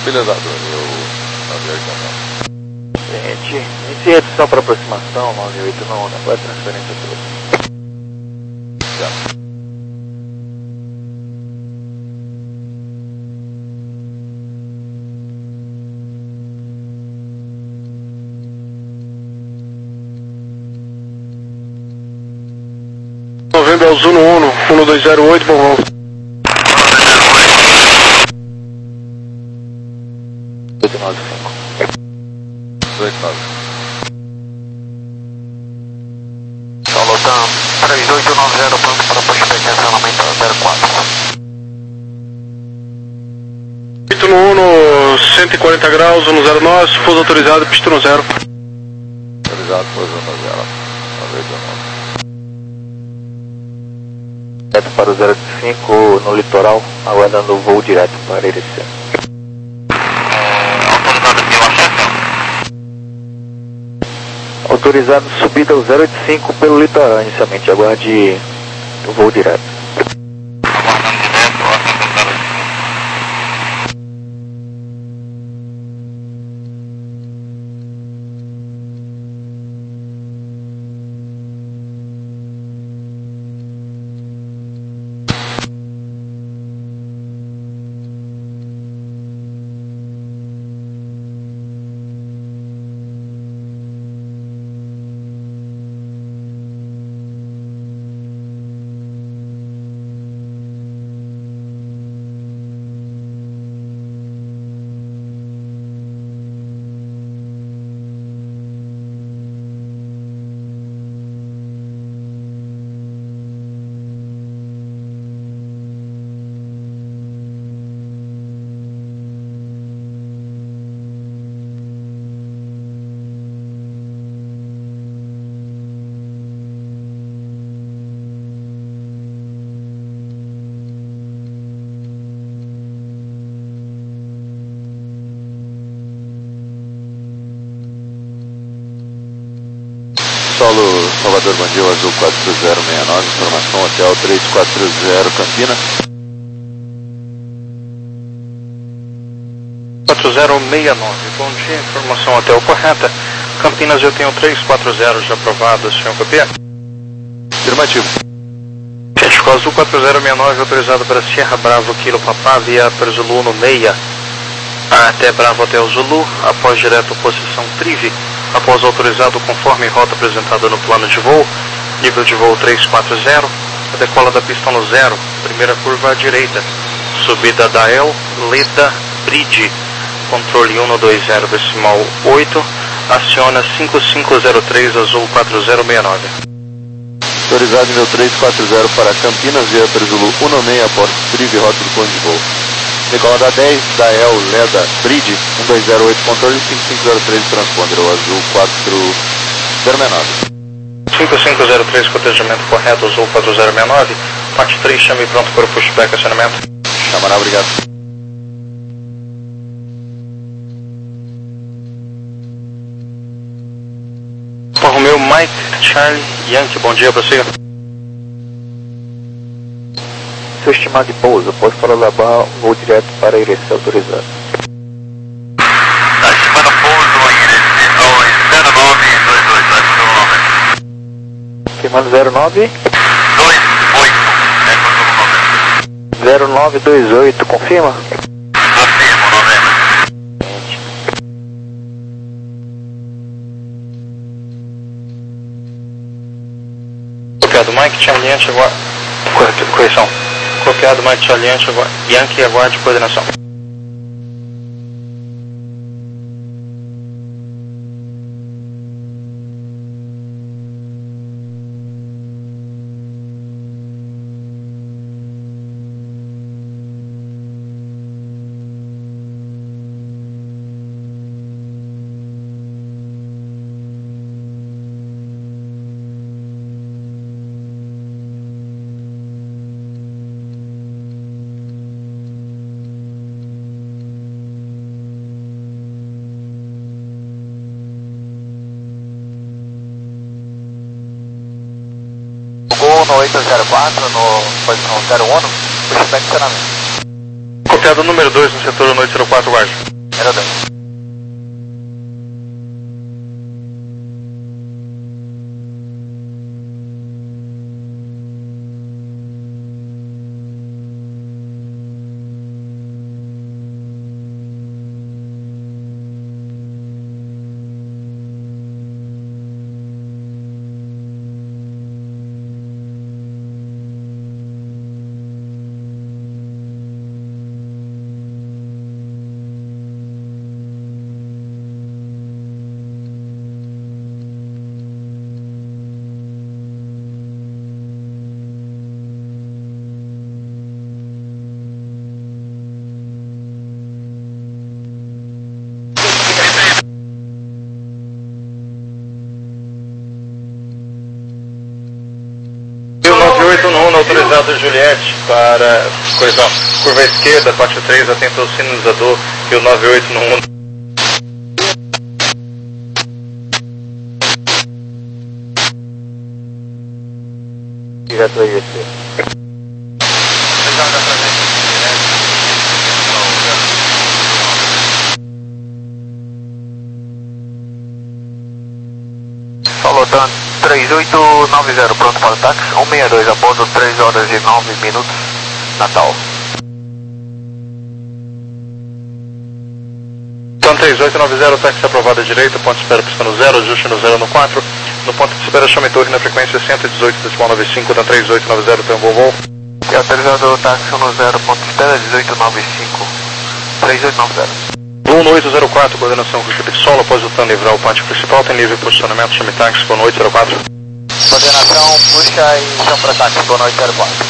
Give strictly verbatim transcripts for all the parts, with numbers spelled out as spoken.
Estabilizador, eu avião então. Gente, inicia redução para aproximação, nove oito nove, agora transferência toda. Já. Novembro é o Zuno Uno, um dois zero oito, bom voo. oito nove cinco. oito nove. Solo Tam, três oito nove zero, pronto para pushback, acionamento zero quatro. oito no Uno, cento e quarenta graus, Uno zero nove, pouso autorizado, pista no zero. Autorizado, pouso no zero. nove oito nove. Direto para o zero cinco no litoral, aguardando o voo direto para Irecê. Autorizado subida ao zero oito cinco pelo litoral inicialmente, aguarde o voo direto. Aguardando direto, assento zero oito cinco. Solo Salvador Bandil Azul quatro zero seis nove, informação hotel três quatro zero Campinas. quatro zero seis nove, bom dia, informação hotel correta. Campinas eu tenho três quatro zero já aprovado, senhor copia? Afirmativo. Gente, Azul quatro zero seis nove autorizado para Sierra Bravo Kilo Papá via para Zulu no seis até Bravo Hotel Zulu, após direto posição Trive, após autorizado conforme rota apresentada no plano de voo, nível de voo três quatro zero, a decola da pista no zero, primeira curva à direita, subida da El, Leda, Bridge, controle um dois zero decimal oito, aciona cinco cinco zero três Azul quatro zero seis nove. Autorizado nível três quatro zero para Campinas via Perzulu um seis após Trive, rota do plano de voo. Decola da dez, da El, Leda, Bridge, um dois zero oito, controle cinco cinco zero três, transponder, o Azul quatro zero seis nove. cinco cinco zero três, cotejamento correto, Azul quatro zero seis nove, parte três, chame pronto para o pushback, acionamento. Chamará, obrigado. Romeu, Mike, Charlie, Yankee, bom dia para você. Seu estimado de pouso, após para da barra, voo direto para Irecê autorizado. Tá estimando pouso em Irecê, oh, zero nove dois dois, tá estimando Firmando zero nove? dois oito, é quando eu vou zero nove dois oito, confirma? Confirmo, novembro. Copiado, Mike, Charlie, Yankee, aguarde. Correção. Copiado, Mike, Charlie, Yankee, aguarde coordenação. No oito zero quatro, no posição zero um, pushback acionamento. Copiado número dois no setor oito zero quatro, guarde. Era dez. Autorizado Juliette para colisão, curva esquerda, parte três, atento ao sinalizador e o nove oito no um. Direto aí, esse. Falou, Dan. três oito nove zero, pronto para o táxi, cento e sessenta e dois a bordo, três horas e nove minutos, Natal. Então três oito nove zero, táxi aprovado à direita, ponto de espera pista no zero, ajuste no zero no quatro, no ponto de espera chame torre na frequência cento e dezoito ponto noventa e cinco, então três oito nove zero, tem um voo voo. E autorizado o táxi no zero, ponto de espera dezoito noventa e cinco, três oito nove zero. Voo no oito zero quatro, coordenação com equipe de solo, após o TAM livrar o pátio principal, tem livre posicionamento, chame táxi, voo no oito zero quatro. Coordenação, puxa e chama para táxi, voo no oito zero quatro.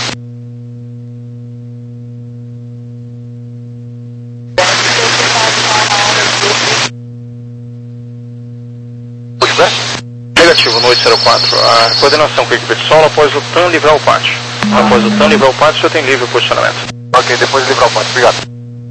Pushback? Negativo, no oito zero quatro, a coordenação com equipe de solo, após o TAM livrar o pátio. Após o TAM livrar o pátio, você tem livre posicionamento. Ok, depois livrar o pátio, obrigado.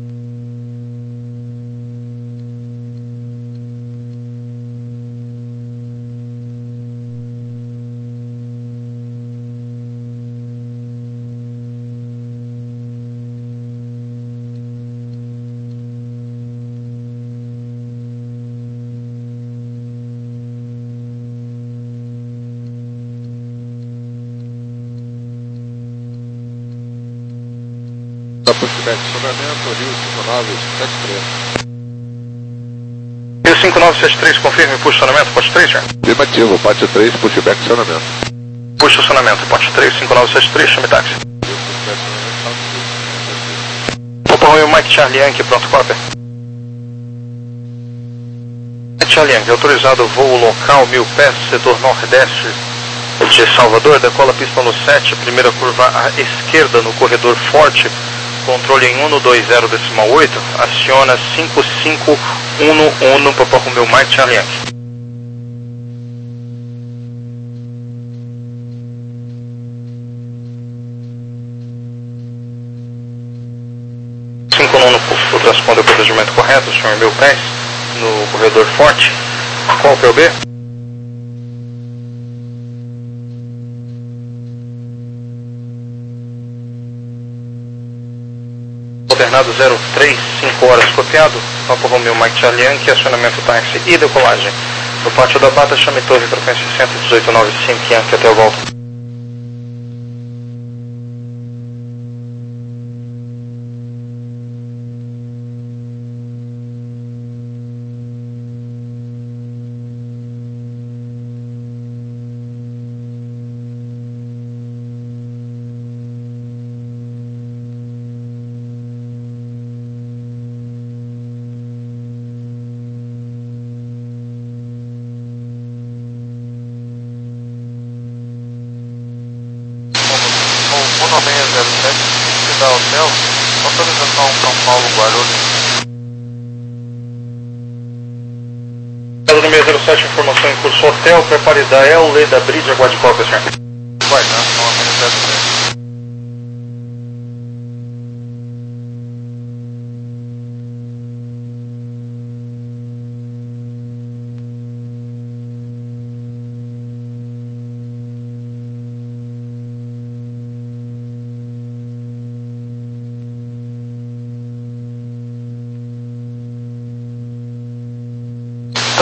Pushback, sobramento, Rio cinco nove sete três. Rio cinco nove sete três, confirme posicionamento, poste três, já. Afirmativo, parte três, pushback, acionamento. Puxa estacionamento, poste três, cinco nove sete três, chame táxi. Opa, Romeo, Mike Charlie Yankee, pronto, cópia. Mike Charlie Yankee, autorizado voo local, mil pés, setor nordeste de Salvador, decola pista no sete, primeira curva à esquerda no corredor forte, controle em um dois zero decimal oito, aciona cinco cinco um um, Papa Romeo Mike Charlie Yankee. cinco um, o transponder o procedimento correto, senhor mil pés, no corredor forte, qual P O B? Alternado zero três cinco horas copiado, Papa Romeo Mike Charlie Yankee, acionamento táxi e decolagem. No pátio da Bata, chame torre, frequência cento e dezoito ponto noventa e cinco, Yankee até o volta. um seis zero sete, Cidade Hotel, autorização São Paulo, Guarulhos. No seis zero sete, informação em curso hotel, prepare da El, lei da Bridge, aguarde cópia, senhor. Vai, né? um seis zero sete.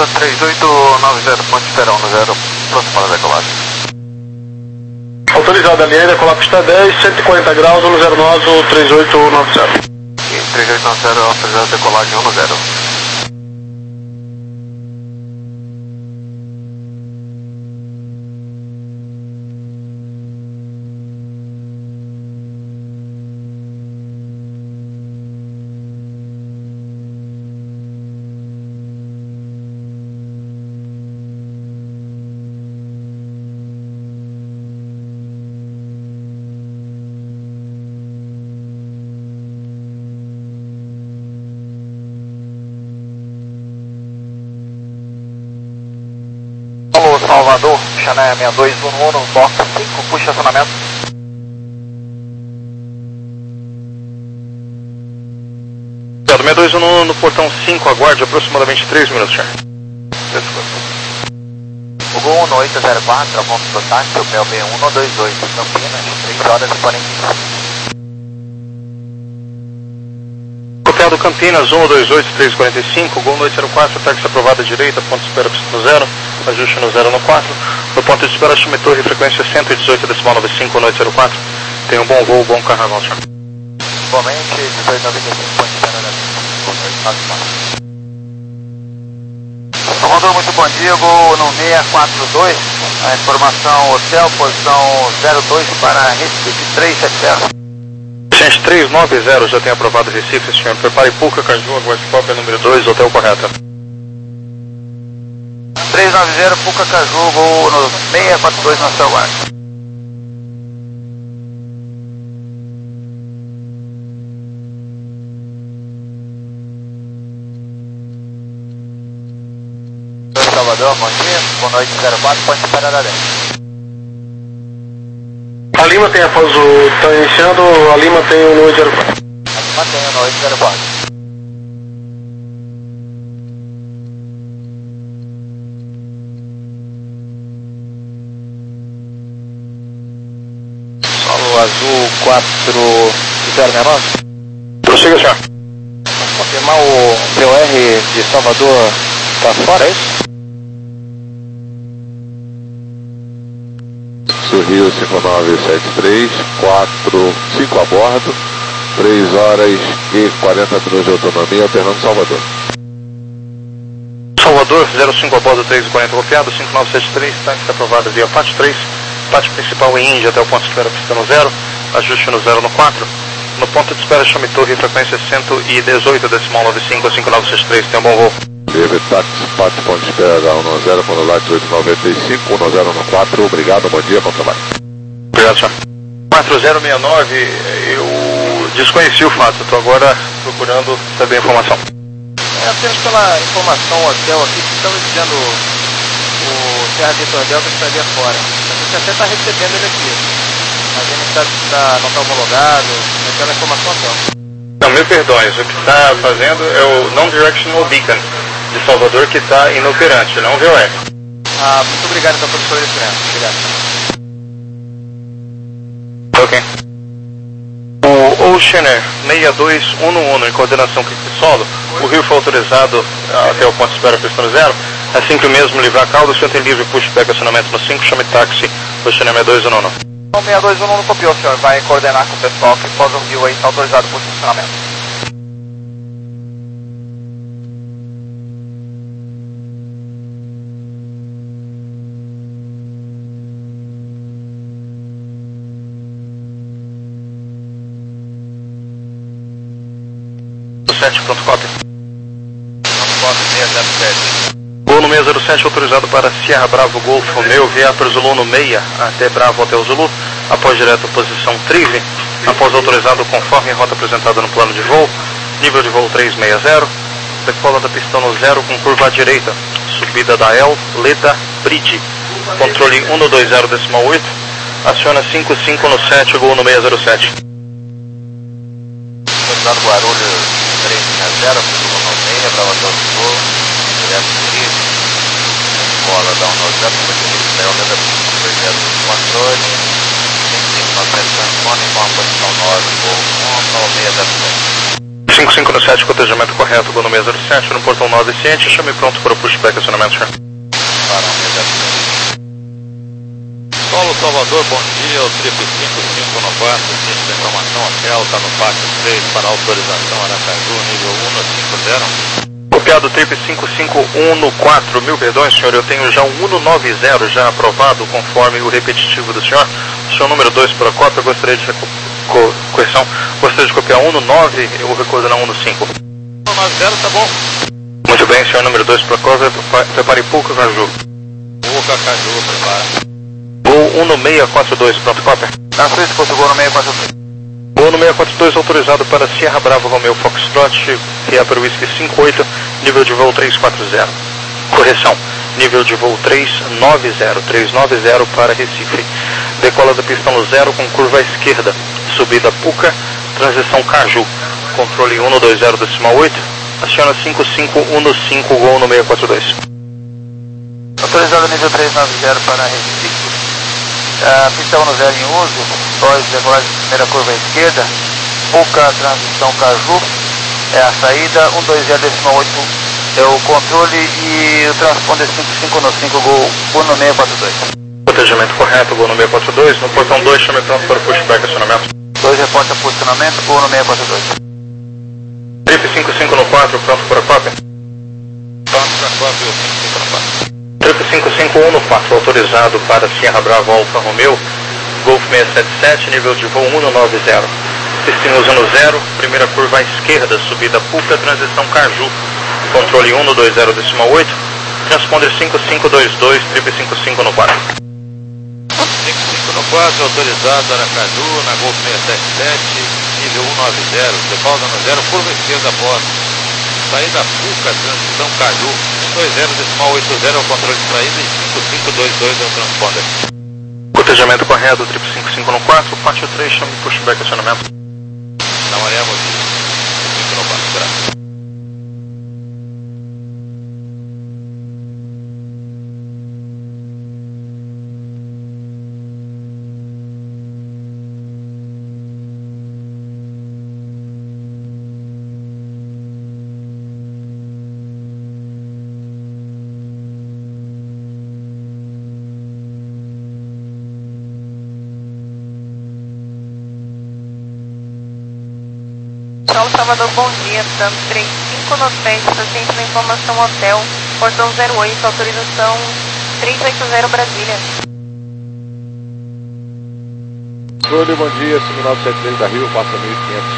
três oito nove zero, ponte espera um zero, pronto para decolagem. Autorizado ali, decolar pista dez, cento e quarenta graus, um zero nove, três oito nove zero. E três oito nove zero, autorizado decolagem um zero. Alô, Salvador, Xané seis dois um um, box cinco, puxa estacionamento. seis dois um um no portão cinco, aguarde aproximadamente três minutos, senhor. O Gol um oito zero quatro, ponto do táxi, o P L B um dois dois, Campinas, três horas e quarenta e cinco. Copiado Campinas, um dois oito, três quarenta e cinco, Gol oito zero quatro, táxi aprovado à direita, ponto de espera pista zero, ajuste no zero no quatro, no ponto de espera chame torre, frequência cento e dezoito, decimal noventa e cinco, oito zero quatro, tenha um bom voo, bom carnaval, senhor. Igualmente, dezoito noventa e cinco, ponto de espera na Salvador, muito bom dia, Gol no seis quatro dois, a informação hotel, posição zero dois para Recife três sete zero. Gente, três nove zero já tem aprovado Recife, senhor. Prepare Puca, Caju, aguarde cópia número dois, hotel correto. três nove zero, Puca, Caju, Gol no seis quatro dois na seu guarda. Salvador, bom dia, boa noite, zero quatro, pode esperar a dentro. A Lima tem após o... Está iniciando, a Lima tem o oito zero quatro. A Lima tem o oito zero quatro. Solo azul quatro zero seis nove. Prossiga, senhor. Confirmar o P O R de Salvador está fora, é isso? Rio cinco nove sete três, quatro, cinco a bordo, três horas e quarenta minutos de autonomia, alternando Salvador. Salvador, zero cinco a bordo, três e quarenta copiado, cinco nove sete três, táxi aprovado via P A T três, P A T principal em Índia até o ponto de espera pista no zero, ajuste no zero no quatro, no ponto de espera chame torre, frequência cento e dezoito, decimal noventa e cinco, cinco nove sete três, tem um bom voo. Livre táxi, P A T ponto de espera um zero, quando lá oito noventa e cinco, um zero no quatro, obrigado, bom dia, bom trabalho. Obrigado, senhor. quatro zero seis nove, eu desconheci o fato, estou agora procurando saber a informação. É apenas pela informação hotel aqui que estamos dizendo o Serra Vitor Delta estaria fora. A gente até está recebendo ele aqui, mas ele está, está, não está homologado, é pela informação hotel. Não, me perdoe, o que está fazendo é o Non-Directional Beacon de Salvador que está inoperante, não o V O R. Ah, muito obrigado então pelo esclarecimento. Obrigado. Ok. O Oceaner seis dois um um em coordenação com o solo, o rio foi autorizado até o ponto de espera pista zero, assim que o mesmo livrar caldo, o senhor tem livre push back acionamento no cinco, chame táxi, Oceaner seis dois um um. O seis dois um um copiou, senhor, vai coordenar com o pessoal que pós um rio aí, está autorizado por funcionamento. sete, pronto, cópia. Pronto, cópia, seis zero sete. Gol no seis zero sete, autorizado para Sierra Bravo Golf Romeo, via para Zulu no seis, até Bravo Hotel Zulu, após direto posição Trive, após autorizado conforme rota apresentada no plano de voo, nível de voo trezentos e sessenta, decola da pista no zero com curva à direita, subida da El, Leda, Bridge, controle um dois zero, decimal oito, aciona cinco cinco no sete, Gol no seis zero sete. Autorizado Guarulhos três seis zero, Zulu no seis, Bravo Hotel Zulu, direto Trive, escola da um zero, da El, Leda, dois zero, controle, cinco cinco no sete, Santone, com a posição nove, Gol um, no seis zero sete. cinco cinco no sete, cotejamento correto, gol no seis zero sete, no portão nove ciente, chame pronto para o pushback acionamento, senhor. Solo Salvador, bom dia, o trip cinco cinco no quatro, ciente da informação, hotel, está no pátio três para autorização Aracaju, nível um no cinco zero. Copiado trip cinco cinco um no quatro, mil perdões, senhor, eu tenho já um um nove zero já aprovado conforme o repetitivo do senhor. O senhor número dois para a cópia, eu gostaria de co correção, gostaria de copiar um no nove, eu vou coordenar um no cinco. um nove zero, tá bom. Muito bem, senhor número dois para a cópia, prepare pouco Caju. Pouca Caju, prepara. Gol um no seis quatro dois, pronto, cópia. Na frente, fosse o gol no seis quatro dois. Gol no seis quatro dois autorizado para Sierra Bravo Romeo Foxtrot, que é para o Whisky cinco oito, nível de voo três quatro zero. Correção, nível de voo três nove zero, três nove zero para Recife. Decola da pista no zero com curva à esquerda, subida Puca, transição Caju. Controle um no dois zero decimal oito, aciona cinco cinco um no cinco, gol no seis quatro dois. Autorizado nível três nove zero para Recife. Uh, pista um no zero em uso, dois decolagem de primeira curva à esquerda, Puca, transição Caju, é a saída, um dois zero decimal oito é o controle e o transponder cinco cinco no cinco, gol um no seis quatro dois. Cotejamento correto, gol no seis quatro dois, no portão dois, chame pronto para o pushback acionamento. dois reporta posicionamento, gol no seis quatro dois. Trip cinco cinco no quatro, pronto para a cópia. Pronto para a cópia, o cinco cinco no quatro. Trip cinco cinco um no quatro, autorizado para Sierra Bravo Alfa Romeo, Golf seis sete sete, nível de voo um no nove zero. Pistinhos no zero, primeira curva à esquerda, subida Puca, transição Caju. Controle um no dois zero decimal oito, transponder cinco cinco dois dois, trip cinco cinco no quatro. cinco cinco no quatro, autorizado Aracaju, na Golf seis sete sete, nível um nove zero, decola no zero, curva esquerda após. Saída Puca, transição Caju, um dois zero decimal oito zero é o controle de saída e cinco cinco dois dois é o transponder. Cotejamento correto, trip cinco cinco no quatro, pátio três, chame pushback acionamento. Namaremos cinco cinco no quatro, graças. Solo Salvador, bom dia, dando três cinco no sete, paciente da informação hotel, portão zero oito, autorização três oito zero Brasília. Controle, bom dia, cinco nove sete três da Rio, passa mil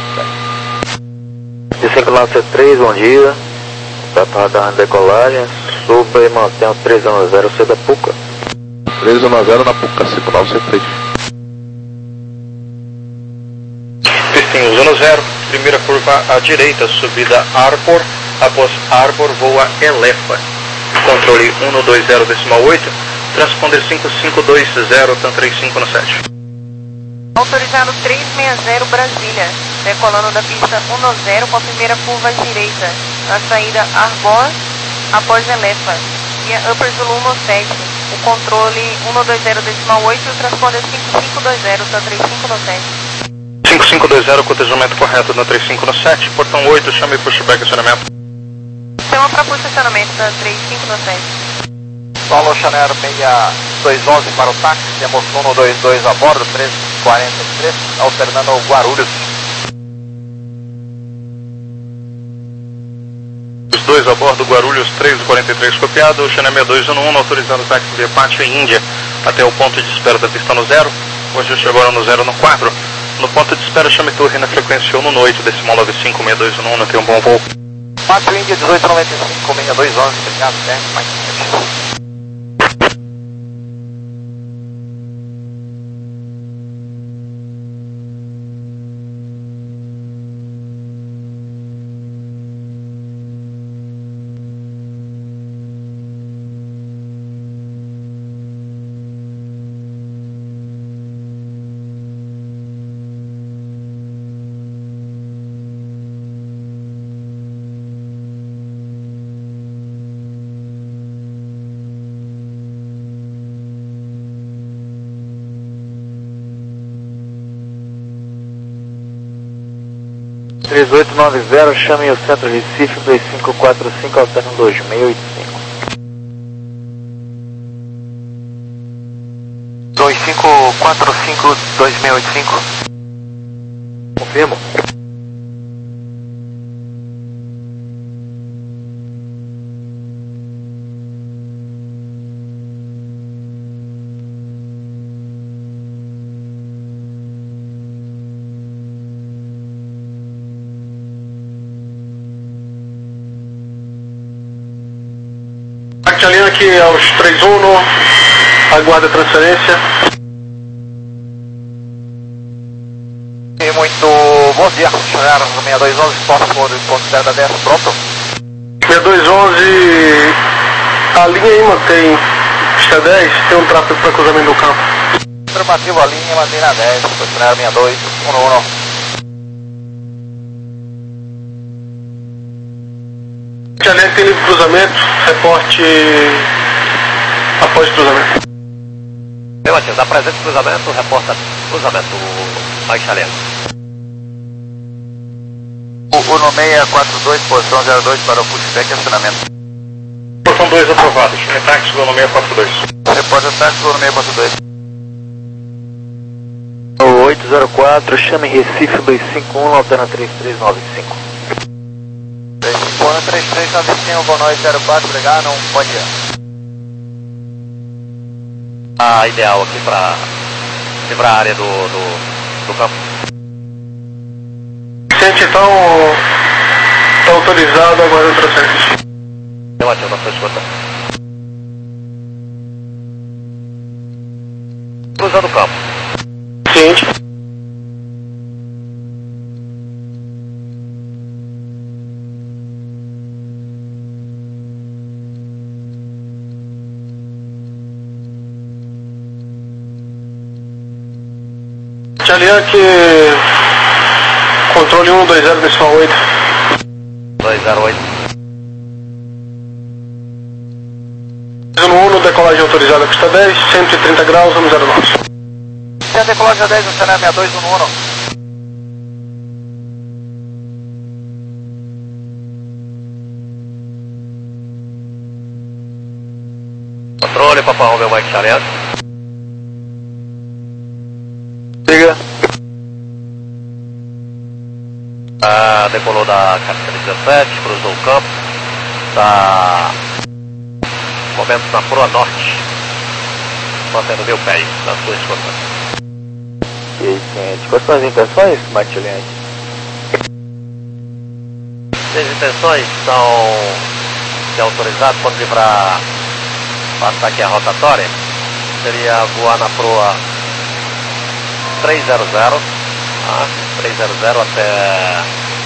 e quinhentos. cinco nove sete três, bom dia. Está para dar decolagem, suba e mantém o três um zero, C da Puca. três um zero na Puca, cinco nove sete três. Pistinhos no zero, primeira curva à direita, subida Arbor, após Arbor voa Elefa. Controle um no dois zero decimal oito, transponder cinco cinco dois zero, TAM três cinco no sete. Autorizado três seis zero Brasília, decolando da pista um no zero com a primeira curva à direita, a saída Arbor, após Elefa, via Upper Zulu um no sete, o controle um no dois zero decimal oito, transponder cinco cinco dois zero, TAM três cinco no sete. cinco cinco dois zero, cotejamento correto na três cinco no sete, portão oito, chame pushback acionamento. Chama para posicionamento da três cinco no sete. Solo Chanel seis dois um um para o táxi, temos um no dois dois a bordo, três quarenta e três, alternando o Guarulhos. Os dois a bordo, Guarulhos três quarenta e três copiado, Chanel seis dois um um, autorizando o táxi via Pátio e Índia, até o ponto de espera da pista no zero, o ajuste agora no zero no quatro. No ponto de espera, chame torre na frequência um no oito, decimal nove cinco seis dois um um, tenha um bom voo. Pátio Índia dezoito noventa e cinco, seis dois um um, obrigado, né? Mais três oito nove zero, chame o Centro Recife dois cinco quatro cinco, alterno dois seis oito cinco. dois cinco quatro cinco, dois seis oito cinco. Confirmo. Alinha aqui aos três um, aguarda a transferência. E muito bom dia, chegar seis dois um, posso considerar dez, pronto? seis dois um, a linha aí mantém pista dez, tem um tráfego para cruzamento do campo. Afirmativo, a linha mantém na dez, posicionar seis dois um um. Alinha tem livre cruzamento, reporte após cruzamento. Meu Matheus, apresenta o cruzamento, reporta cruzamento, baixa lenta. O Uno seis quatro dois, posição zero dois para o pushback e acionamento. Portão dois aprovado, chame táxi do Uno seis quatro dois. Reporta táxi do Uno seis quatro dois. oito zero quatro, chame Recife dois cinco um, alterna três três nove cinco. três cinco um, três três nove cinco, boa noite, zero quatro, obrigado, não pode ir. Ah, ideal aqui para livrar a área do, do, do campo. Gente, então, está autorizado, agora o transferência. Eu ativo na sua escuta. Cruzando o campo. Ciente. Alianque, controle um dois zero, decimal oito. dois zero oito. Zona um, decolagem autorizada, pista dez, cento e trinta graus, vamos zero nove. Tem a decolagem dez, no cenário seis dois um um. Controle, Papa Romeo Mike Charlie. Siga. Ah, decolou da Capitã dezessete, cruzou o campo. Está movendo na proa norte. Mantendo meu pé na sua escuta. Ok, ciente. Quais são as intenções, Martiliante? As intenções são de autorizado quando livrar, passar aqui a rotatória, seria voar na proa três zero zero, tá? três zero zero até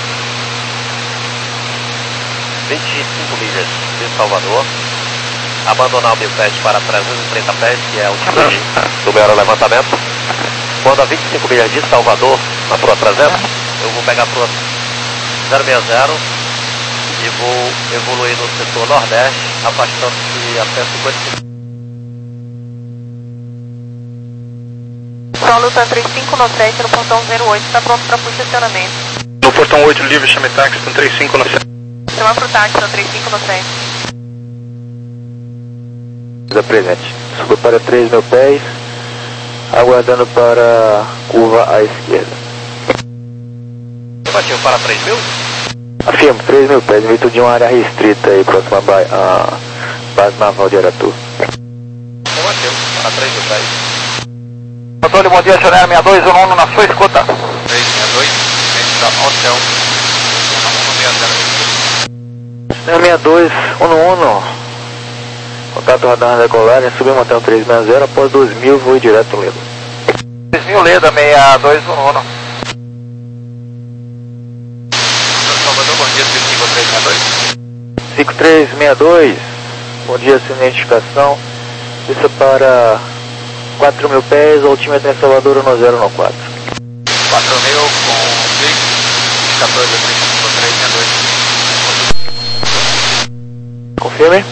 vinte e cinco milhas de Salvador, abandonar o Milpad para trezentos e trinta pés, que é o tipo do meu aerolevantamento. Quando a vinte e cinco milhas de Salvador, na proa trezentos, eu vou pegar a proa zero seis zero e vou evoluir no setor nordeste, afastando-se até cinquenta e cinco. Só luta três cinco nove sete no portão zero oito, está pronto para posicionamento. No portão oito livre, chame táxi no três cinco nove sete. Chamar para o táxi no três cinco nove sete. Presente. Suba para três mil pés, aguardando para a curva à esquerda. Batido para três mil? Afirmo, três mil pés, dentro de uma área restrita aí, próxima à base naval de Aratu. Batido para três mil pés. Controle, bom dia, senhor seis dois um um na sua escuta. três seis dois, está hotel, seis dois um um, contato radar decolagem, subimos até o três seis zero, após dois mil, voo direto Leda. dois mil Leda, seis dois um um. Salvador, bom dia, cinco três seis dois. cinco três seis dois, bom dia, sem identificação, isso para quatro mil pés, altímetro em Salvador no zero no quatro. quatro mil com Fix, quatorze três cinco três seis dois. Confirme.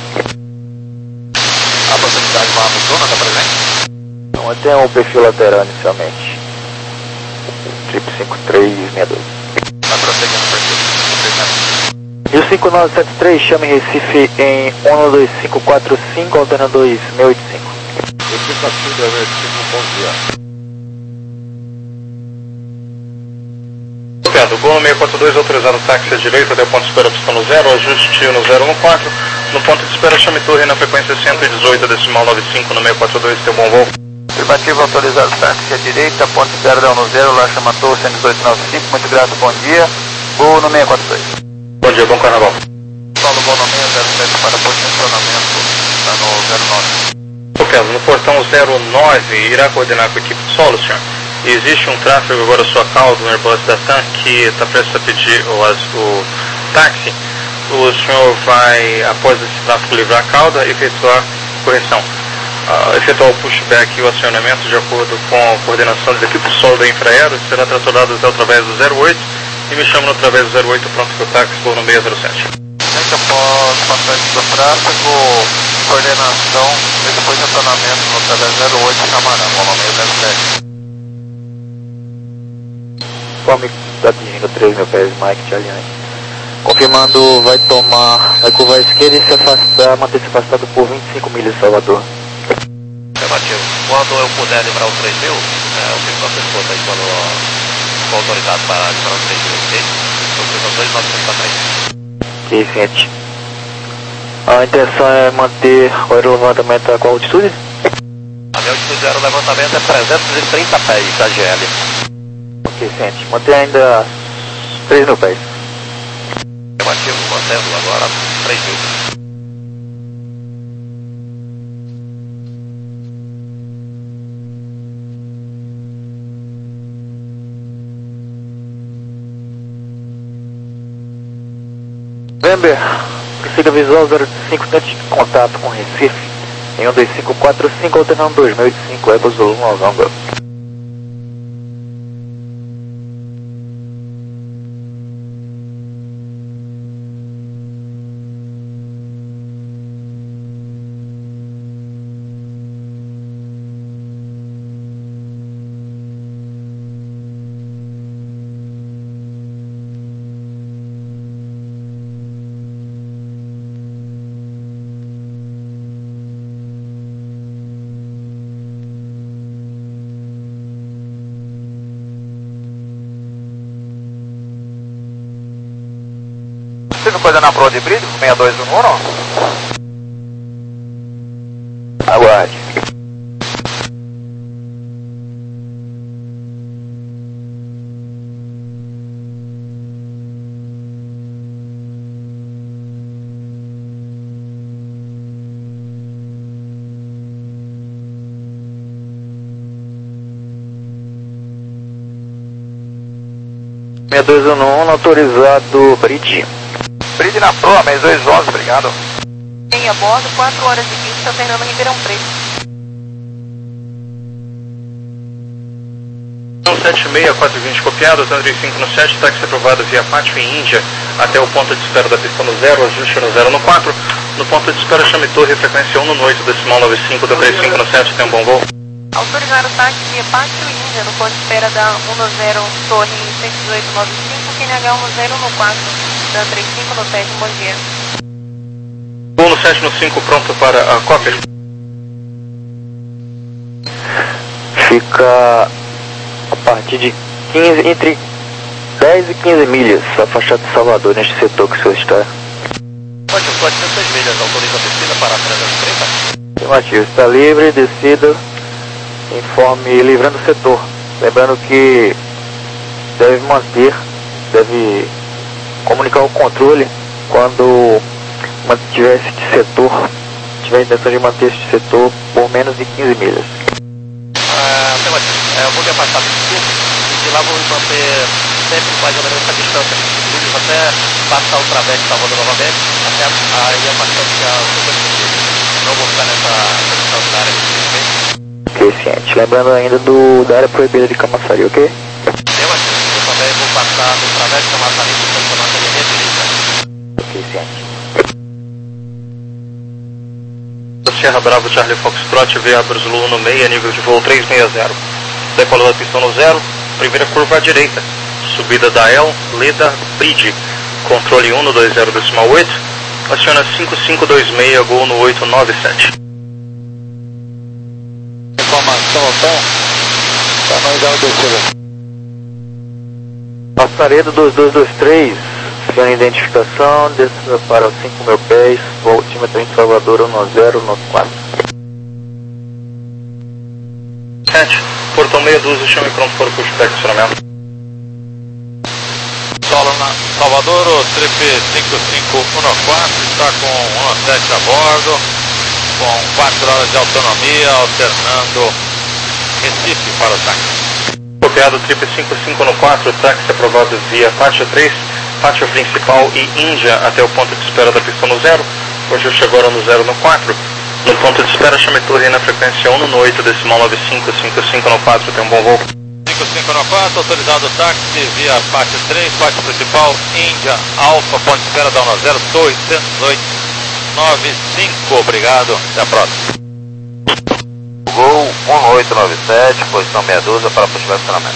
A possibilidade de uma Amazona está presente? Não, até um perfil lateral inicialmente. Trip cinco três seis dois. prosseguindo por aqui. mil cinco nove sete três, chame Recife em um dois cinco quatro cinco, alterna dois seis oito cinco. Recife Açude, Recife, bom dia. Copiado, Gol no seis quatro dois, autorizado táxi à direita até o ponto de espera pistão zero, ajuste no zero um quatro. No ponto de espera, chame torre na frequência cento e dezoito, decimal noventa e cinco, no seis quatro dois, tem um bom voo. Afirmativo, autorizado táxi à direita, ponto de espera da um zero, lá chama torre cento e dezoito noventa e cinco, muito grato, bom dia. Gol no seis quatro dois. Bom dia, bom carnaval. Paulo, Gol no seis zero sete para posto de funcionamento, está no zero nove. Copiado, no portão zero nove, irá coordenar com a equipe de solo, senhor. Existe um tráfego agora à sua cauda, um Airbus da TAM, que está prestes a pedir o, o táxi. O senhor vai, após esse tráfego livrar a cauda, efetuar correção. Uh, efetuar o pushback e o acionamento de acordo com a coordenação das equipes de solo da Infraero, será tratorado através do zero oito e me chamam através do zero oito, pronto para o táxi, vou no seis zero sete. Gente, após passagem do tráfego, coordenação e depois de acionamento no através zero oito, chamará, vou no seis zero sete. Conforme atingindo três mil pés, Mike Charlie. Confirmando, vai tomar, vai curvar a esquerda e se afastar, manter-se afastado por vinte e cinco milhas de Salvador. Afirmativo. Quando eu puder livrar o três mil, é, eu fico com a sua esposa aí quando for autorizado para livrar o três mil, ok? Estou dois nove cinco três. Ok, ciente. A intenção é manter o aerolevantamento a qual altitude? A minha altitude do aerolevantamento é trezentos e trinta pés da G L. Ok, ciente. Manter ainda três mil pés. Afirmativo, mantendo agora três mil. November, prossiga visual zero cinco, tente contato com Recife em um dois cinco quatro cinco, alternando dois seis oito cinco, Airbus Zulu November. Teve coisa na proa de brilho, seis dois um um, não? Aguarde. seis dois um um, autorizado bridge. Bridge na proa, seis dois onze, obrigado. Em a bordo, quatro horas e quinze, está Fernando Ribeirão Preto. sete seis quatro vinte copiado, três cinco no sete, táxi aprovado via pátio em Índia, até o ponto de espera da pista no zero, ajuste no zero no quatro. No ponto de espera, chame torre, frequência um no oito, decimal noventa e cinco, da três cinco no sete, tem um bom voo. Autorizar o táxi via Pátio Índia, no ponto de espera da um zero, torre cento e dezoito noventa e cinco, Q N H um zero no quatro, da trinta e cinco no sete, bom dia. um no sete no cinco, pronto para a cópia. Fica a partir de quinze, entre dez e quinze milhas, afastado de Salvador, neste setor que o senhor está. Pode, pode ser seis milhas, autoriza a descida para trezentos e trinta. Afirmativo, está livre, descida, informe livrando o setor. Lembrando que deve manter, deve comunicar o controle quando mantiver este setor, tiver a intenção de manter este setor por menos de quinze milhas. Ah, é, eu vou me afastar do sul e de lá vou me manter sempre mais ou menos essa distância, inclusive até passar o través de Salvador novamente, até aí afastando já o seu. Não vou ficar nessa distância da área de Ok, ciente. Lembrando ainda do, da área proibida de Camaçari, ok? Eu também vou passar no través de Camaçari e vou Camaçari à direita. Ok, ciente. Sierra Bravo, Charlie Foxtrot, V A Zulu um seis, nível de voo trezentos e sessenta. Decolou da pista no zero, primeira curva à direita. subida da El, Leda, Bridge, controle um no dois zero decimal oito, aciona cinco cinco dois seis, gol no oito nove sete. Informação ao tom, para nós dar o descer. Passaredo dois dois dois três, sendo identificação, desça para os cinco mil pés, voo altímetro em Salvador um zero nove quatro. sete, portão meia dúzia, chame pronto para o pushback de acionamento. Solo na Salvador, o trip cinco cinco um quatro está com um sete a bordo, com quatro horas de autonomia, alternando Recife para o táxi. Copiado trip cinco cinco um quatro, táxi aprovado via pátio três, pátio principal e Índia até o ponto de espera da pista no zero, ajuste agora no zero no quatro. No ponto de espera, chame torre na frequência um no oito, decimal nove cinco cinco cinco no quatro, tem um bom voo. cinco cinco um quatro, autorizado o táxi via pátio três, pátio principal, Índia, Alfa, ponto de espera da um zero, dois zero oito nove cinco, obrigado, até a próxima. Gol um oito nove sete, posição meia dúzia para puxar estacionamento.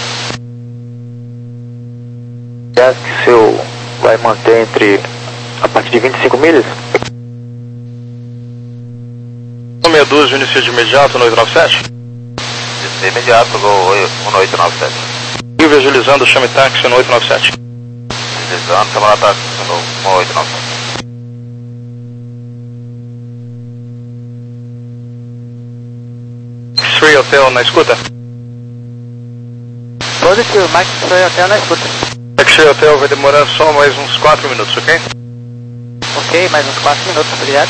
Já que o seu vai manter entre a partir de vinte e cinco milhas? Meia dúzia, inicia de imediato no oito nove sete. De imediato, gol um oito nove sete. Rio agilizando, chame táxi no oito nove sete. Deslizando, chama na táxi no um oito nove sete. X-Ray Hotel na escuta. Positivo, Max X-Ray Hotel na escuta. X-Ray Hotel vai demorar só mais uns quatro minutos, ok? Ok, mais uns quatro minutos, obrigado.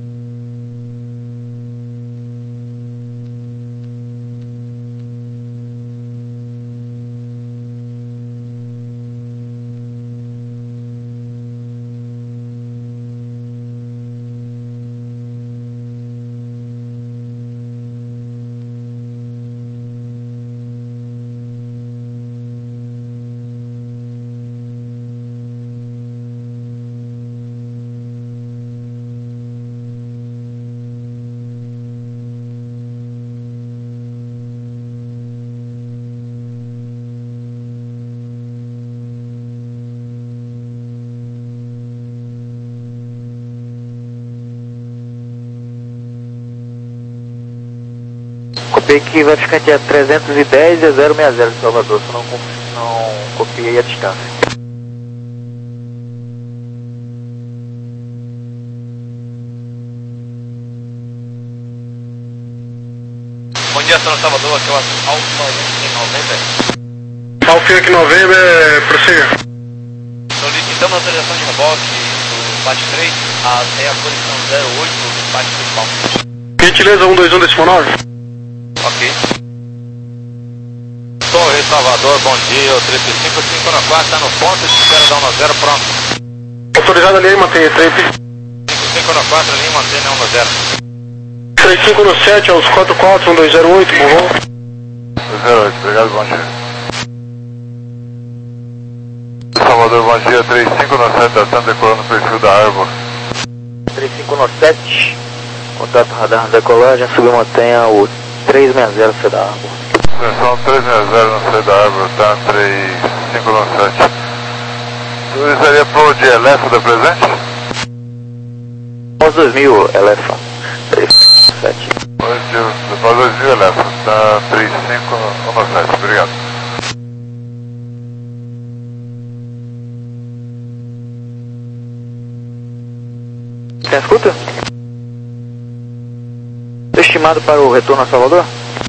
Copiei que vai ficar entre a trezentos e dez e a zero seis zero de Salvador, só não, não copiei a distância. Bom dia, senhor Salvador, aqui é o Alfa noventa. Alfa noventa, prossiga. Solicitamos autorização de reboque do Pátio três até a posição zero oito do Pátio principal. Gentileza um dois um decimal nove. Ok. Torre Salvador, bom dia, o trip cinco cinco um quatro está no ponto de espera da um zero, pronto. Autorizado ali, mantém trip. cinco cinco um quatro ali, mantém um zero. três cinco um sete aos quatro quatro um dois zero oito, bom voo. dois zero oito, obrigado, bom dia. Salvador, bom dia, três cinco um sete, está decolando o perfil da Arbor. três cinco um sete, contato radar na decolagem, subir mantenha o três seis zero C da Arbor. Atenção três seis zero no C da Arbor, tá, três cinco um sete. Utilizaria pro de Elefa da presente? Pós dois mil, Elefa, três sete. Positivo, pós dois mil Elefa, tá, três cinco um sete, obrigado. Tem escuta? Estimado para o retorno a Salvador?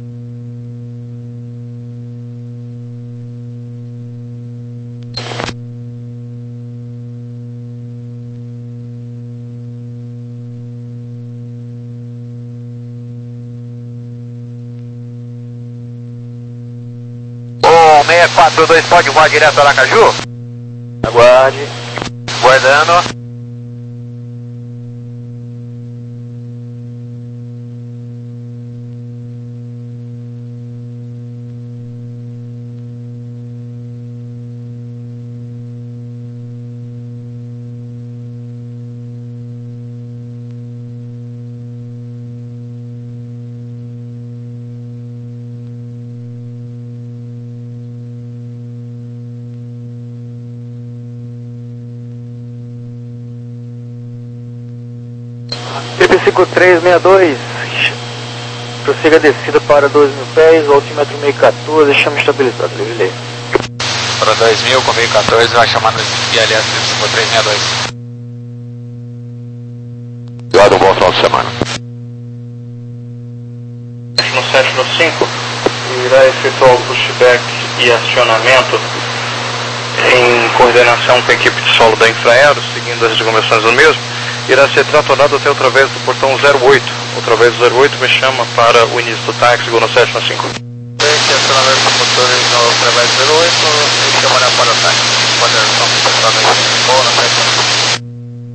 O seis quatro dois pode voar direto a Aracaju? Aguarde. Guardando. cinco três seis dois, prossiga a descida para dois mil pés, altímetro meio quatorze, chama estabilizado, livre lei. Para dois mil com meio quatorze, vai chamar no I L S cinco três seis dois. Obrigado, um bom final de semana. No sete no cinco, irá efetuar o pushback e acionamento em coordenação com a equipe de solo da Infraero, seguindo as recomendações do mesmo. Irá ser tratornado até através do portão zero oito. Através do zero oito me chama para o início do táxi, no sete no cinco. Acionamento dos motores no através do zero oito e chamará para o táxi. Coordenação centrada em Gol no sete no cinco.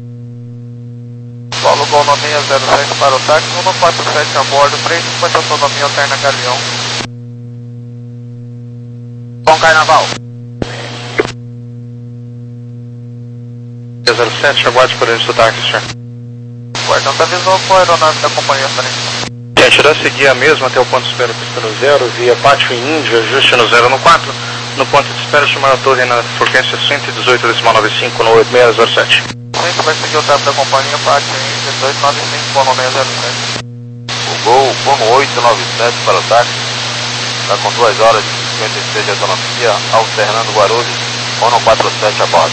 Solo Gol no seis zero sete para o táxi, um quatro sete a bordo, três cinquenta autonomia alterna Galeão. Bom carnaval. zero sete, aguarde para o início do táxi, senhor. Guardão da visão com a aeronave da companhia Frente. Gente, irá seguir a mesma até o ponto de espera pista no zero, via Pátio e Índia, ajuste no zero no quatro. No ponto de espera, chamar a torre na frequência cento e dezoito decimal noventa e cinco no oito seis zero sete. Gente, vai seguir o tráfego da companhia Pátio e Índia dois nove cinco no seis zero sete. O Gol como oito nove sete para o táxi, está com duas horas e cinquenta e seis de autonomia, alternando Guarulhos, Ono quatro sete a bordo.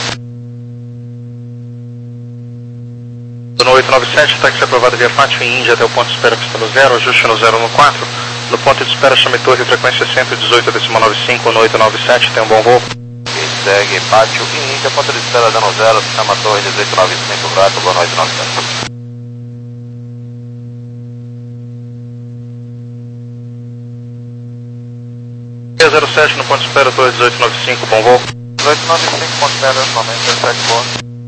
No oito nove sete, táxi aprovado via Pátio e Índia até o ponto de espera pista no zero, ajuste no zero no quatro. No ponto de espera, chame torre frequência cento e dezoito decimal noventa e cinco no oito nove sete, tem um bom voo. E segue Pátio e Índia, ponto de espera dando zero, chama torre dezoito nove cinco, Grato, Gol oito nove sete. zero sete no ponto de espera, torre dezoito nove cinco, bom voo. dezoito nove cinco, ponto de espera, somente zero sete, boa.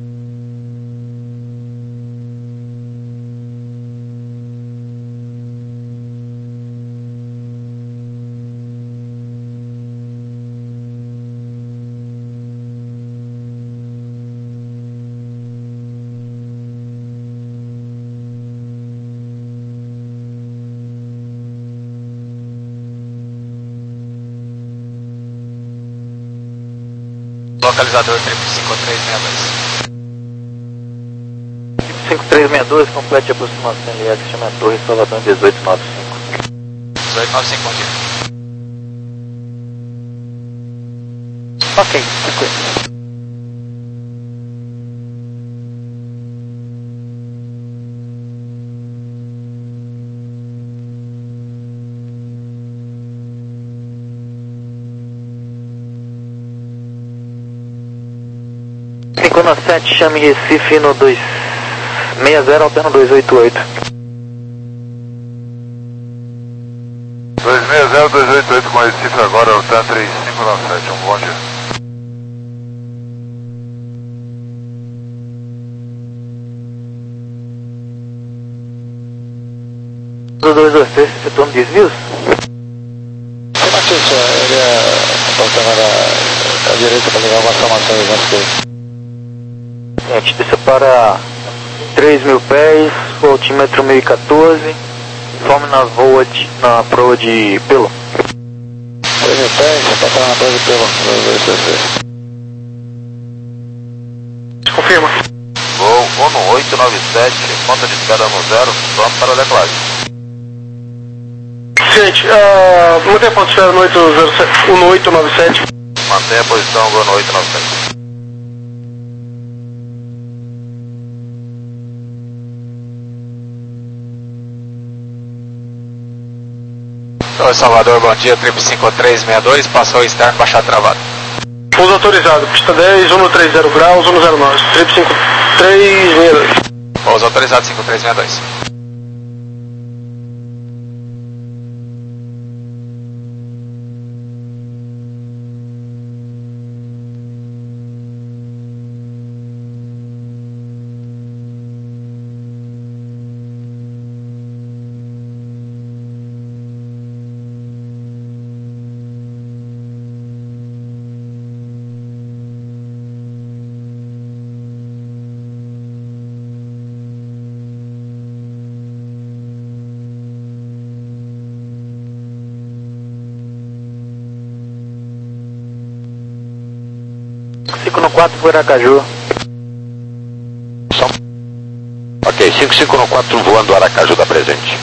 Localizador cinco três seis dois. cinco três seis dois, complete a aproximação L S, chama a torre Salvador em dezoito nove cinco. dezoito nove cinco, bom dia. Ok, tranquilo. cinco no sete, chame Recife no dois seis zero, alterno dois oito oito. dois seis zero, dois oito oito com Recife agora, alternando três cinco nove sete, um bom dia. dois dois três, retorno de desvios? Tem uma questão, ele é apontando a, a direita para ligar uma formação de vento dele. Gente, desça para três mil pés, o altímetro meio quatorze, informe na voa de, na proa de Pelo. três mil pés, já passar na proa de Pelo, dois dois três. Confirma. Gol Ono oito nove sete, ponta de espera no zero, pronto para a decolagem. Gente, uh, mantém a ponto de espera no oito nove sete. Mantenha a posição, Gol no oito nove sete. Oi, Salvador, bom dia, trip cinco três seis dois, passou o externo, baixar travado. Pouso autorizado, pista dez, Uno trinta graus, Uno zero nove, trip cinco três seis dois. Pouso autorizado, cinco três seis dois. cinco no quatro, foi Aracaju. Ok. cinco cinco no quatro voando Aracaju da presente.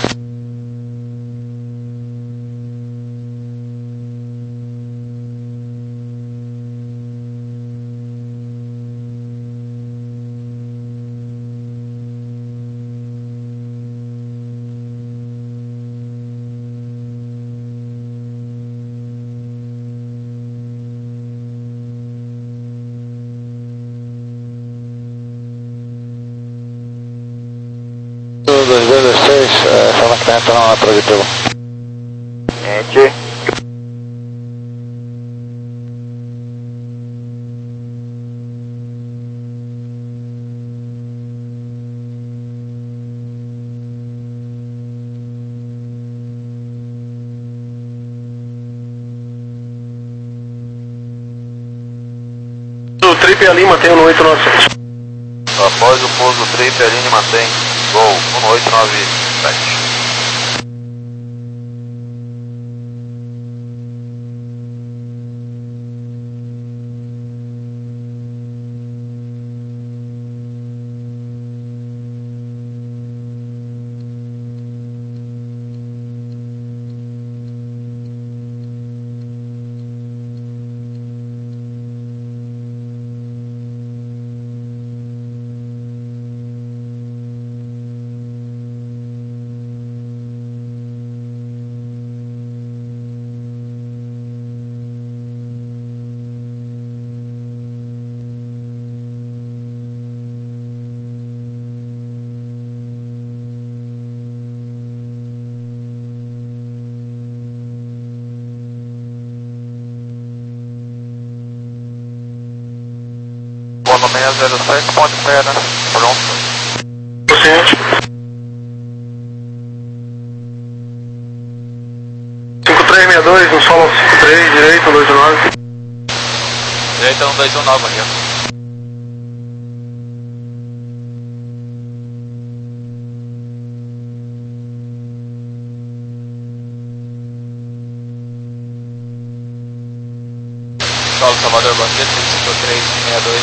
dois dois dois seis, fala que tá entrando lá pra Vitelo. Gente. O Trip ali mantém no oito nove sete. Após o pouso Trip ali mantém Gol um oito nove sete. Bono seis zero sete, ponte perna, pronto. Ciente. cinco três seis dois, no solo cinco três, direito, dois nove. Direita um dois um nove aqui. Solo Salvador Bandeira, cinco três seis dois,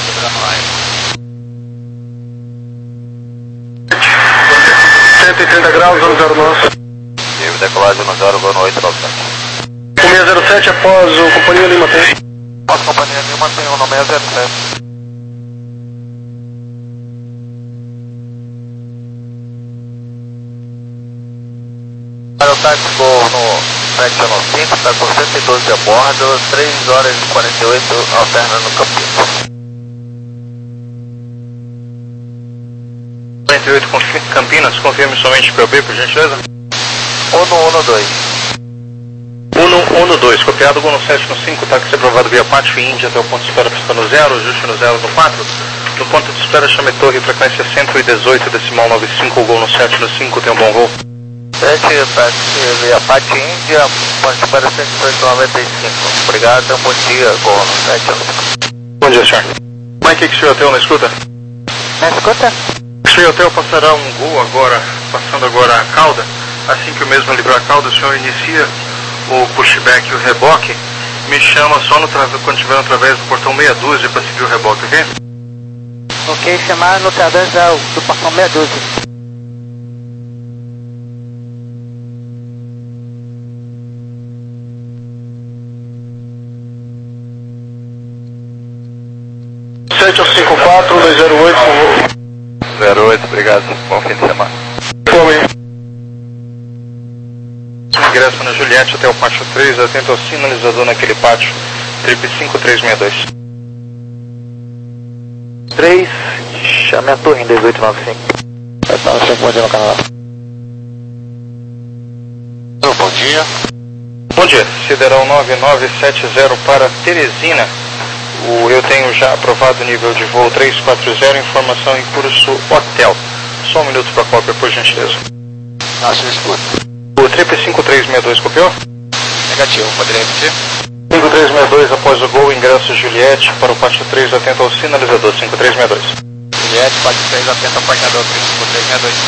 cento e trinta graus, zero zero nove. Teve decolagem no zero, voo no oito nove sete. um seis zero sete após o Companhia Lima tem. Após Companhia Lima tem o no seis zero sete. Aerotáxico no Section cinco, está com cento e doze a bordo, três horas e quarenta e oito, alterna no Campinas. quarenta e oito Campinas, confirme somente P O B, por gentileza. Uno Uno dois. Uno Uno dois, copiado Uno sete no cinco, táxi aprovado via Pátio e Índia até o ponto de espera pista no zero, ajuste no zero no quatro. No ponto de espera chame Torre, frequência cento e dezoito, decimal noventa e cinco, Gol no sete no cinco, tem um bom voo. sete, táxi via Pátio e Índia, ponto de espera cento e dezoito noventa e cinco. Obrigado, bom dia, Gol no sete no cinco. Bom dia, senhor. Mike X-Ray Hotel na escuta? Na escuta? X-Ray Hotel passará um Gol agora, passando agora a cauda. Assim que o mesmo livrar a cauda, o senhor inicia o pushback e o reboque. Me chama só no quando estiver através do portão meia dúzia para seguir o reboque, ok? Ok, chamar no através do portão meia dúzia. sete cinco quatro, dois zero oito, zero oito, obrigado, bom fim de semana. Fome. Ingresso na Juliette até o pátio três, atento ao sinalizador naquele pátio, trip cinco três seis dois. três, chame a torre em dezoito nove cinco. Tá no cinco no Canadá. Bom dia. Bom dia, Sideral nove nove sete zero para Teresina. O, eu tenho já aprovado o nível de voo três quatro zero, informação em curso hotel. Só um minuto para cópia, por gentileza. Nossa, escuta. O trip cinco três seis dois copiou? Negativo, poderia repetir? cinco três seis dois após o Gol, ingresso Juliette para o pátio três, atento ao sinalizador, cinco três seis dois. Juliette, pátio três, atento ao painador, cinco três seis dois.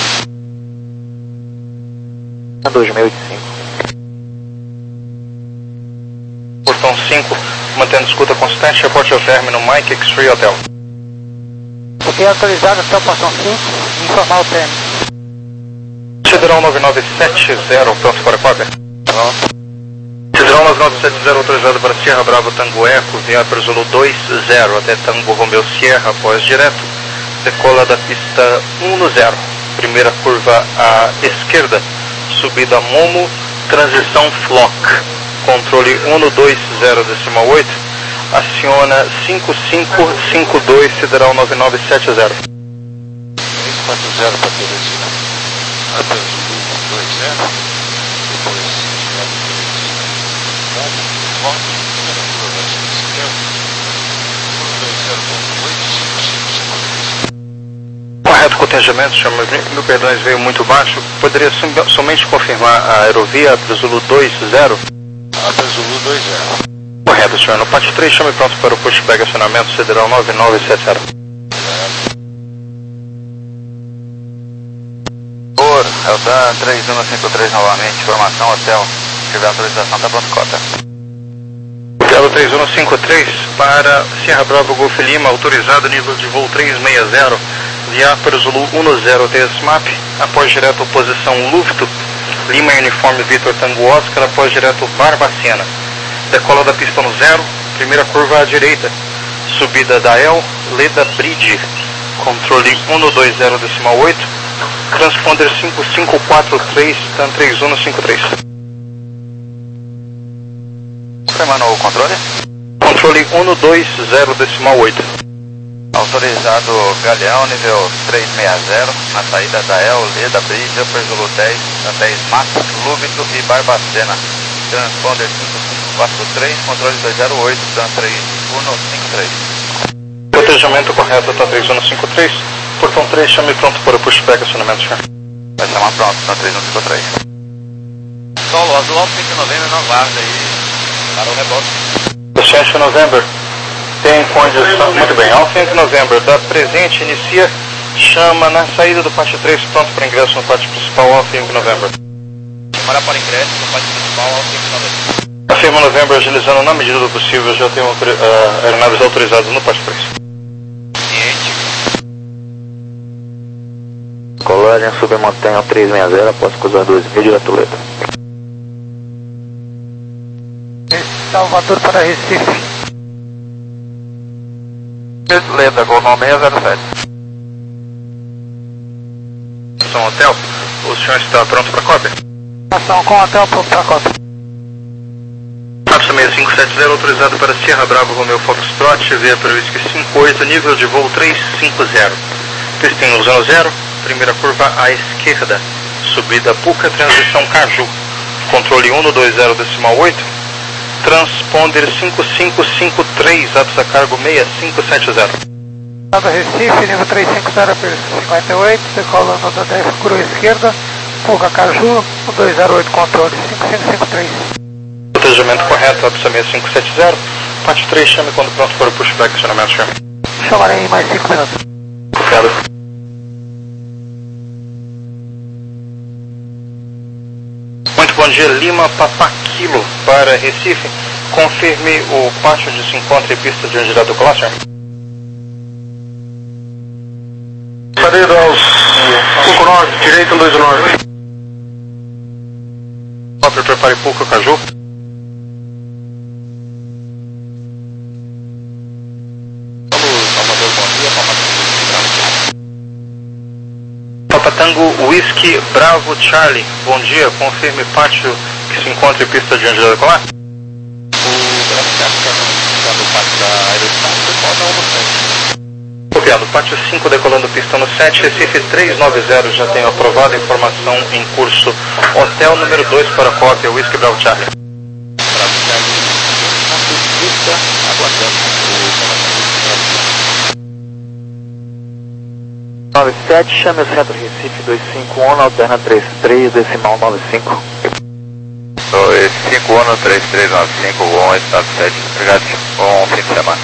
dois mil e cinco. Portão cinco, mantendo escuta constante, reporte ao término Mike X-Ray Hotel. Ok, autorizado até o portão cinco. Informar o término. Sideral nove nove sete zero, pronto para cópia. Pronto. Sideral nove nove sete zero, autorizado para Sierra Bravo Tango Eco, via para Zulu dois zero até Tango Romeo Sierra, após direto, decola da pista um zero, primeira curva à esquerda, subida Momo, transição Flock, controle um dois zero decimal oito, aciona cinco cinco cinco dois, Sideral nove nove sete zero. três quatro zero para Teresina, até Zulu um dois zero, depois direto Teresina, Momo, Flock, primeira curva à esquerda, um dois zero ponto oito, cinco cinco cinco dois. Correto, cotejamento, chama, mil perdões, veio muito baixo. Poderia som, somente confirmar a aerovia para Zulu dois zero? Até Zulu dois zero. Correto, senhor. No pátio três, chame pronto para o pushback acionamento Sideral nove nove sete zero. Por, Eldan três um cinco três novamente, informação hotel, se tiver autorização, está pronto, cota. Hotel três um cinco três para Sierra Bravo Golf Lima, autorizado nível de voo trezentos e sessenta, via para Zulu um zero T S M A P, após direto posição Lufto, Lima Uniforme Victor Tango Oscar, após direto Barbacena. Decola da pista no zero, primeira curva à direita, subida da El, Leda Bridge, controle um dois zero decimal oito, transponder cinco cinco quatro três, TAN três um cinco três. Confirmando o controle? Controle um dois zero decimal oito. Autorizado Galeão, nível trezentos e sessenta, na saída da El, Leda Bridge, Upper Zulu dez, até Smack, Lúbito e Barbacena. Transponder cinco cinco quatro três, controle dois zero oito, TAN três um cinco três. Cotejamento correto, TAN três um cinco três. Portão três, chame pronto para o pushback acionamento, senhor. Vai chamar pronto, TAN três um cinco três. Solo azul, Alfa cento e noventa, não guarda aí para o rebote. sete de novembro, tem condição, muito bem, Alfa cento e novembro, da presente, inicia, chama na saída do pátio três, pronto para ingresso no pátio principal, Alfa cento e novembro. Chamar para ingresso no pátio principal, Alfa cento e noventa. Afirma novembro, agilizando na medida do possível, já tem uh, aeronaves autorizadas no pátio três. Ciente. Colagem Submontanha trezentos e sessenta, após cruzar dois mil, direto Leda. Salvador para Recife. Leda, Gol nove seis zero sete. São Hotel, o senhor está pronto para cópia? Ação com hotel pronto para cópia. Tapsa seis cinco sete zero, autorizado para Sierra Bravo Romeo Foxtrot, via para o Whisky cinco oito, nível de voo trezentos e cinquenta. Pista em zero zero, primeira curva à esquerda, subida Puca, transição Caju, controle um dois zero decimal oito, transponder cinco cinco cinco três, apsa cargo seis cinco sete zero. Nada Recife, nível trezentos e cinquenta, cinquenta e oito, decola nota dez, curva esquerda, Puca Caju, um dois zero oito, controle cinco cinco cinco três. Protegimento correto, apsa seis cinco sete zero, pátio três, chame quando pronto para o pushback acionamento, senhor. Chamarei em mais cinco minutos. Obrigado. Muito bom dia, Lima Papa Kilo para Recife. Confirme o pátio de se encontra e pista de um direto colar, senhor. Saída aos cinco norte, direito dois norte. Próprio prepare pouco, Caju. Salvador, bom dia, Papa Tango Whisky Bravo Charlie, bom dia, confirme pátio que se encontra em pista de um direto colar. Copiado, pátio cinco decolando pista no sete, Recife trezentos e noventa, já tenho aprovado, informação em curso. Hotel número dois para cópia, Whisky Bravo Charlie. nove sete, chame o centro Recife dois cinco um, alterna três três, decimal nove cinco. dois cinco um três três nove cinco, um oito nove sete, obrigado, bom fim de semana.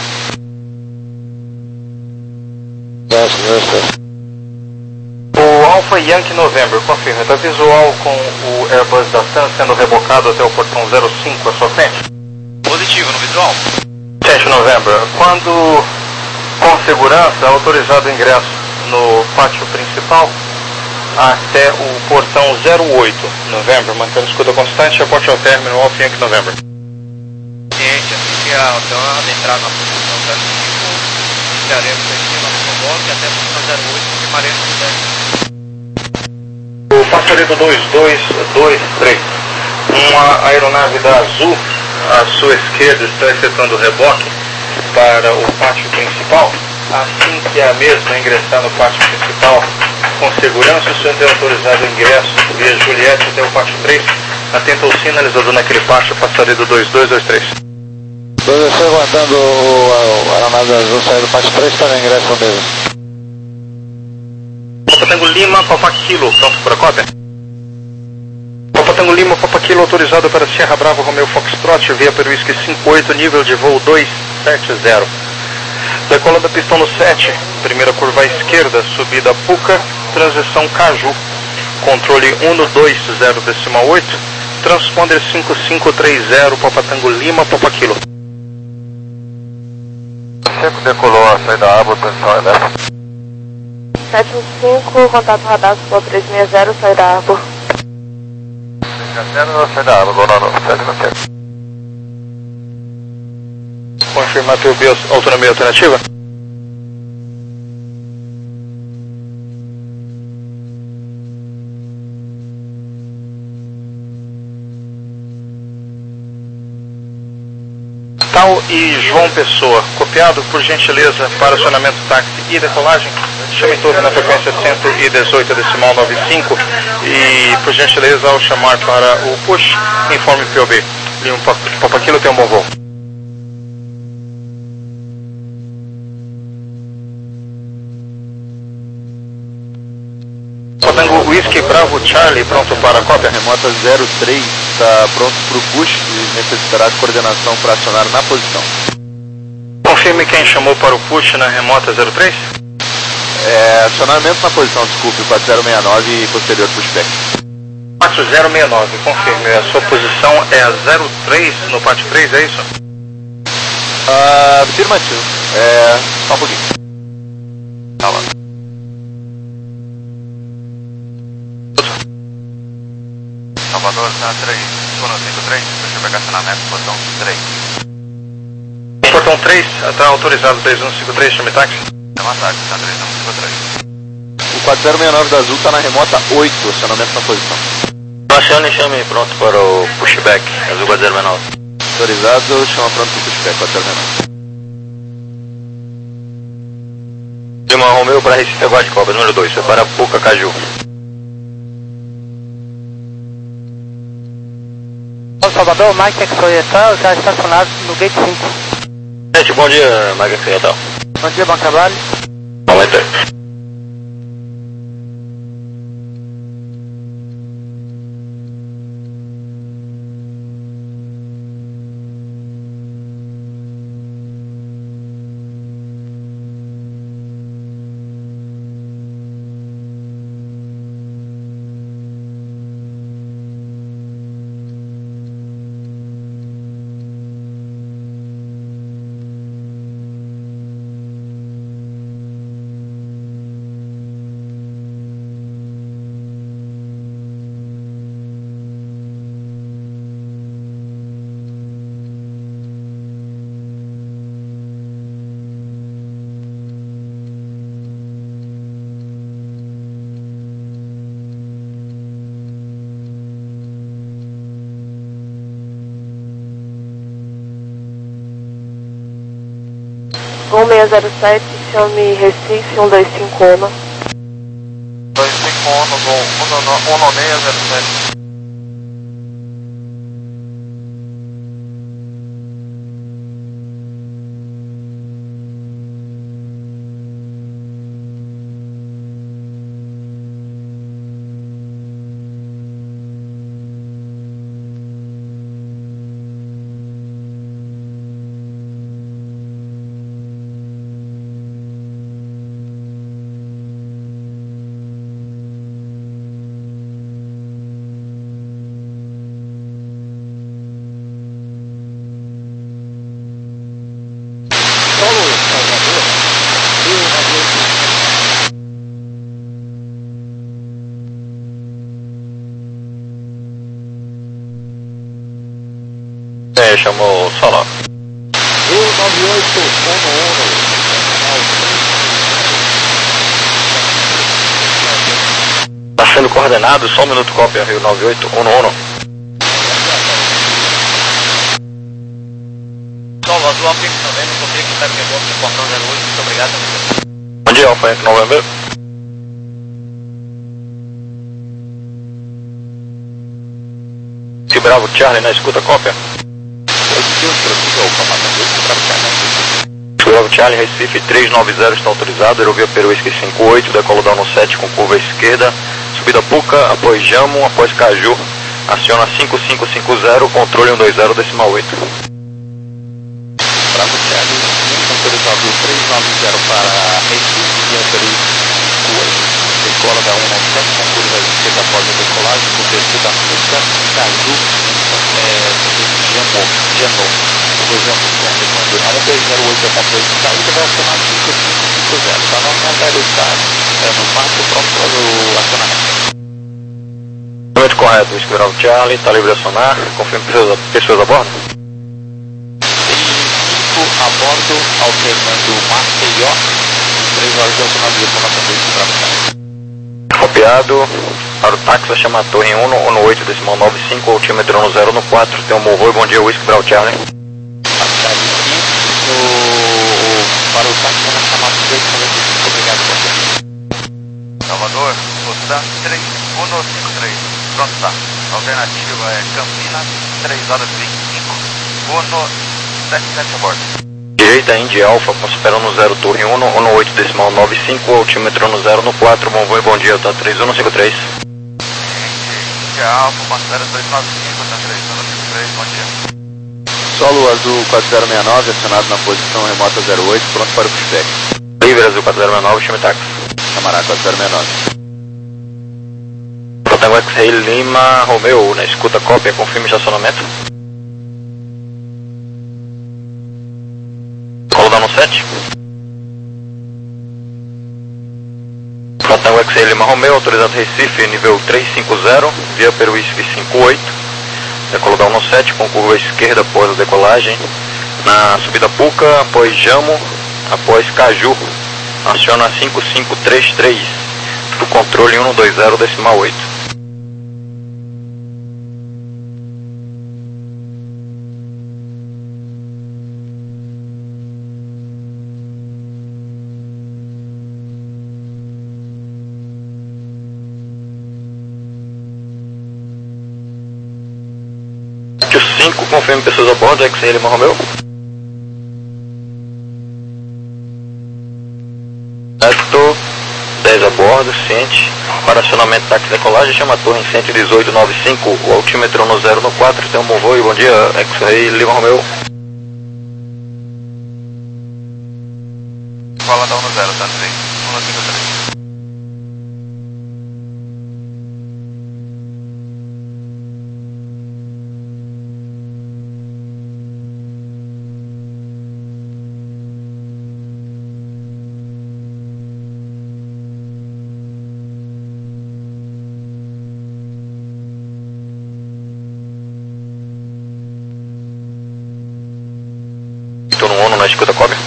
O Alpha Yankee November, confirma, está visual com o Airbus da TAM sendo rebocado até o portão zero cinco à sua frente? Positivo no visual. sete de novembro, quando com segurança autorizado o ingresso no pátio principal até o portão zero oito, November, mantendo escuta constante, aporte ao término, Off Yankee November. Ciente, assim que a Aldeana entrar na posição zero cinco, iniciaremos aqui nosso convoque até a posição zero oito, confirmaremos o décimo. O passaredo dois dois dois três, uma aeronave da Azul à sua esquerda está efetuando reboque para o pátio principal. Assim que a mesma ingressar no pátio principal com segurança, o senhor tem autorizado o ingresso via Juliette até o pátio três. Atenta ao sinalizador naquele pátio, passaredo dois dois dois três. dois dois três, aguardando o, a aeronave azul sair do pátio três para o ingresso mesmo. Papa Tango Lima, Papa Kilo, pronto para a cópia? Papa Tango Lima, Papa Kilo, autorizado para Sierra Bravo, Romeo Foxtrot, via Peruísque cinco oito, nível de voo dois sete zero. Decolando a pistão no sete, primeira curva à esquerda, subida Puca, transição Caju. Controle um dois zero decimal oito, transponder cinco cinco três zero, Papa Tango Lima, Papa Kilo. Seco decolou a saída A, posição Eleva. sete um cinco, contato radar, Sul três seis zero, saída Arbor. três saída A, Bonano, sete no sete. Confirmar P U B autonomia alternativa? Tal e João Pessoa, copiado por gentileza para acionamento táxi e decolagem, chame torre na frequência cento e dezoito decimal noventa e cinco e por gentileza ao chamar para o push, informe P U B. Lima Papa Kilo tem um bom voo. Tango Whisky Bravo Charlie, pronto para a cópia. Remota zero três está pronto para o push e necessitará de coordenação para acionar na posição. Confirme quem chamou para o push na remota zero três. É, acionamento na posição, desculpe, quatro zero seis nove e posterior pushback. quatro zero seis nove, confirme. A sua posição é a zero três no pátio três, é isso? Ah, afirmativo. É, só um pouquinho. Tá lá. Salvador, tá três, Sono cinco três, deixa eu pegar acionamento, portão três. Portão três, está autorizado três um cinco três, chame táxi. É uma táxi, tá três um cinco três. O quatro zero seis nove da Azul está na remota oito, acionamento na posição. Baixando e chame pronto para o pushback, Azul quatro zero seis nove. Autorizado, chama pronto para o pushback, quatro zero seis nove. Lima Romeu para Recife Aguarde Cobra, número dois, para Puca Caju. Salvador, Mike X-Oriental, já estacionado no gate cinco. Gente, bom dia, Mike X-Oriental. Bom dia, bom trabalho. Aumenta. um seis zero sete, chame Recife um dois cinco um. dois cinco um, voo um seis zero sete. É, chamou Soló. Rio nove oito um um. Tá sendo coordenado, só um minuto, cópia, Rio nove oito um um. Soló, do Alfa Yankee November, encontrei que está no meu portão zero oito, muito obrigado. Bom dia, Alfa Yankee November. Que Bravo Charlie na escuta, cópia. Bravo Charlie, Recife três nove zero está autorizado, aerovia Peru Whisky cinco oito, decola down no sete com curva esquerda, subida Puca, após Jamo, após Caju, aciona cinco cinco cinco zero, controle um dois zero decimal oito. Bravo Charlie, autorizado três nove zero para Recife, via Peru cinco oito, decola da um nove sete com curva esquerda após a decolagem, curva esquerda Puca, Caju, Jamo, Jamo. Exemplo, quando a um dois zero oito é controle de saída, vai acionar cinco cinco cinco zero. Tá? Não, não vai estar é, no mato pronto para o acionamento. Muito correto, Whisky Bravo Charlie, está livre de acionar, confirme pessoas, pessoas a bordo. Tem cinco a bordo, alternando Maceió, três horas de autonomia para nossa Whisky Bravo Charlie. Copiado, para o táxi, chama a torre um no oito decimal nove cinco, altímetro no zero no quatro, tem um morro e bom dia, Whisky Bravo Charlie. No, para o táxi na chamada dois noventa e cinco, obrigado, Capitão. Salvador, Rotan três um cinco três, pronto, tá. Alternativa é Campinas, três horas e vinte e cinco, um sete sete a bordo. Direita Indy Alfa, considerando no zero, torre um no oito decimal nove cinco, altímetro no zero no quatro, bom voo e bom dia, tá três um cinco três. Indy Alfa, considera dois nove cinco, tá três um cinco três, bom dia. Solo Azul quatro zero seis nove, acionado na posição remota zero oito, pronto para o pushback. Livre Azul quatro zero seis nove, chame táxi. Camará quatro zero seis nove. Tango X-Ray Lima Romeo, na escuta cópia, confirme estacionamento. Colo down no sete. Tango X-Ray Lima Romeo, autorizado Recife, nível três cinco zero, via Peru Whisky cinco oito. Decola down no sete com curva esquerda após a decolagem, na subida Puca, após Jamo, após Caju, aciona cinco cinco três três, do controle um dois zero decimal oito. cinco, confirme pessoas a bordo, X-Ray Lima Romeo. Certo, dez a bordo, ciente. Para acionamento táxi decolagem, chama a torre em cento e dezoito nove cinco, o altímetro no zero no quatro, tem um bom voo e bom dia, X-Ray Lima Romeo. Cola down no zero, tá três um cinco três. Estou no ONU na escuta cópia.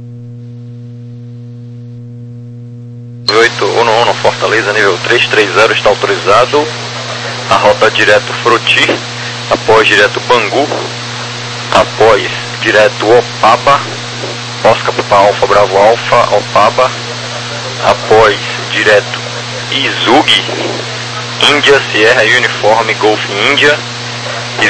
oito um um, Fortaleza, nível três três zero, está autorizado. A rota direto Froti, após direto Bangu, após direto Opaba, Oscar Papa Alfa Bravo Alfa, Opaba, após direto Izugi, Índia, Sierra Uniforme Golf Índia,